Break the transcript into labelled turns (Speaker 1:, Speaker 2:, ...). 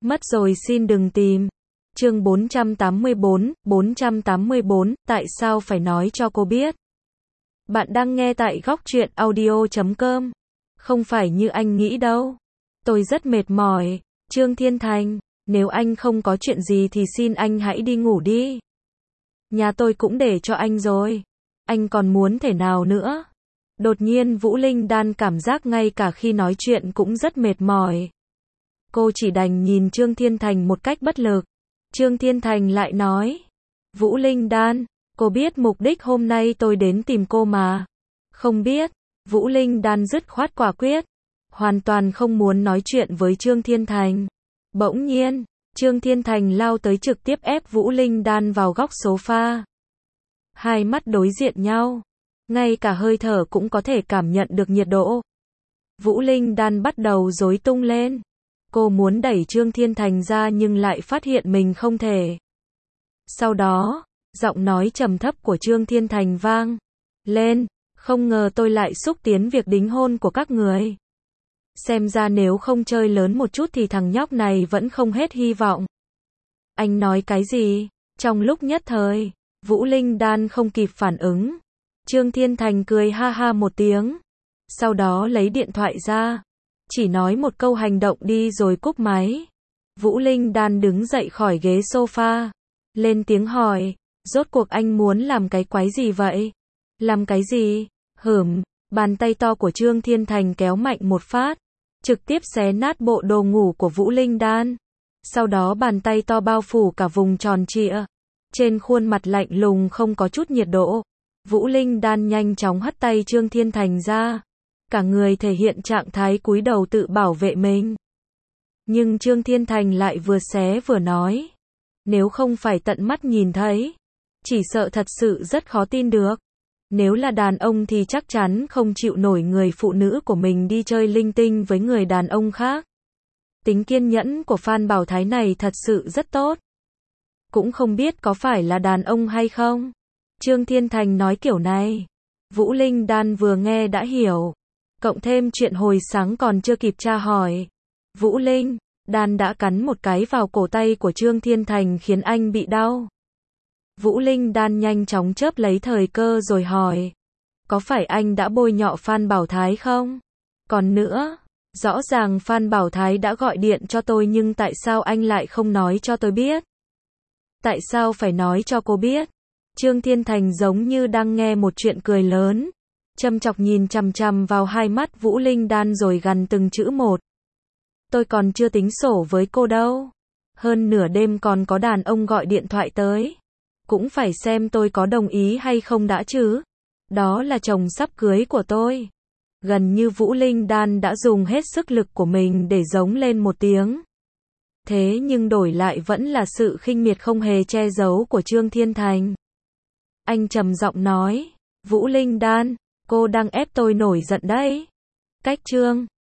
Speaker 1: Mất rồi xin đừng tìm. Chương 484, tại sao phải nói cho cô biết? Bạn đang nghe tại góc truyện audio.com. Không phải như anh nghĩ đâu. Tôi rất mệt mỏi. Trương Thiên Thành, nếu anh không có chuyện gì thì xin anh hãy đi ngủ đi. Nhà tôi cũng để cho anh rồi. Anh còn muốn thể nào nữa? Đột nhiên Vũ Linh Đan cảm giác ngay cả khi nói chuyện cũng rất mệt mỏi. Cô chỉ đành nhìn Trương Thiên Thành một cách bất lực. Trương Thiên Thành lại nói, Vũ Linh Đan, cô biết mục đích hôm nay tôi đến tìm cô mà. Không biết. Vũ Linh Đan dứt khoát quả quyết, hoàn toàn không muốn nói chuyện với Trương Thiên Thành. Bỗng nhiên, Trương Thiên Thành lao tới trực tiếp ép Vũ Linh Đan vào góc sofa. Hai mắt đối diện nhau, ngay cả hơi thở cũng có thể cảm nhận được nhiệt độ. Vũ Linh Đan bắt đầu rối tung lên. Cô muốn đẩy Trương Thiên Thành ra nhưng lại phát hiện mình không thể. Sau đó, giọng nói trầm thấp của Trương Thiên Thành vang lên, không ngờ tôi lại xúc tiến việc đính hôn của các người. Xem ra nếu không chơi lớn một chút thì thằng nhóc này vẫn không hết hy vọng. Anh nói cái gì? Trong lúc nhất thời, Vũ Linh Đan không kịp phản ứng. Trương Thiên Thành cười ha ha một tiếng. Sau đó lấy điện thoại ra. Chỉ nói một câu hành động đi rồi cúp máy. Vũ Linh Đan đứng dậy khỏi ghế sofa. Lên tiếng hỏi, rốt cuộc anh muốn làm cái quái gì vậy? Làm cái gì? Bàn tay to của Trương Thiên Thành kéo mạnh một phát. Trực tiếp xé nát bộ đồ ngủ của Vũ Linh Đan. Sau đó bàn tay to bao phủ cả vùng tròn trịa. Trên khuôn mặt lạnh lùng không có chút nhiệt độ. Vũ Linh Đan nhanh chóng hất tay Trương Thiên Thành ra. Cả người thể hiện trạng thái cúi đầu tự bảo vệ mình. Nhưng Trương Thiên Thành lại vừa xé vừa nói. Nếu không phải tận mắt nhìn thấy, chỉ sợ thật sự rất khó tin được. Nếu là đàn ông thì chắc chắn không chịu nổi người phụ nữ của mình đi chơi linh tinh với người đàn ông khác. Tính kiên nhẫn của Phan Bảo Thái này thật sự rất tốt. Cũng không biết có phải là đàn ông hay không. Trương Thiên Thành nói kiểu này. Vũ Linh Đan vừa nghe đã hiểu. Cộng thêm chuyện hồi sáng còn chưa kịp tra hỏi. Vũ Linh Đan đã cắn một cái vào cổ tay của Trương Thiên Thành khiến anh bị đau. Vũ Linh Đan nhanh chóng chớp lấy thời cơ rồi hỏi. Có phải anh đã bôi nhọ Phan Bảo Thái không? Còn nữa, rõ ràng Phan Bảo Thái đã gọi điện cho tôi nhưng tại sao anh lại không nói cho tôi biết? Tại sao phải nói cho cô biết? Trương Thiên Thành giống như đang nghe một chuyện cười lớn. Châm chọc nhìn chằm chằm vào hai mắt Vũ Linh Đan rồi gằn từng chữ một. Tôi còn chưa tính sổ với cô đâu. Hơn nửa đêm còn có đàn ông gọi điện thoại tới. Cũng phải xem tôi có đồng ý hay không đã chứ. Đó là chồng sắp cưới của tôi. Gần như Vũ Linh Đan đã dùng hết sức lực của mình để giống lên một tiếng. Thế nhưng đổi lại vẫn là sự khinh miệt không hề che giấu của Trương Thiên Thành. Anh trầm giọng nói, Vũ Linh Đan, cô đang ép tôi nổi giận đấy. Cách Trương